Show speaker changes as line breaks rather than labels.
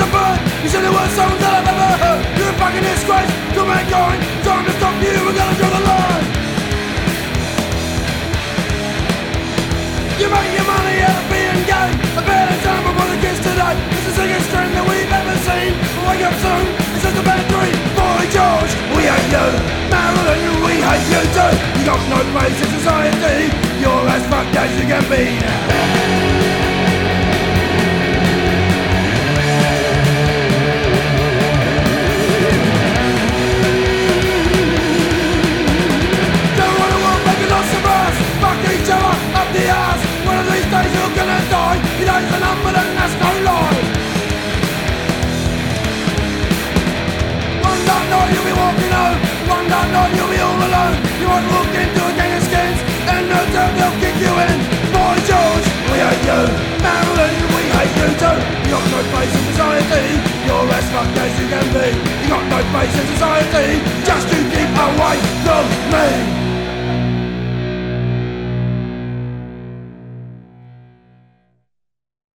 a bird. You said the worst songs that I've ever heard. You're a fucking disgrace to mankind. Time to stop you, we're gonna draw the line. You make your money out of being gay. A bad example for the kids today. It's the sickest trend that we've ever seen. Wake up soon, it's just a bad dream. Boy George, we hate you. Marilyn, we hate you too. You got no place in society. You're as fucked as you can be. You're gonna die, it ain't the number and that's no lie. One dark night you'll be walking home, one dark night you'll be all alone. You might walk into a gang of skins, and no doubt they'll kick you in. Boy George, we hate you. Marilyn, we hate you too. You got no place in society, you're as fucked as you can be. You got no place in society, just to keep away from me.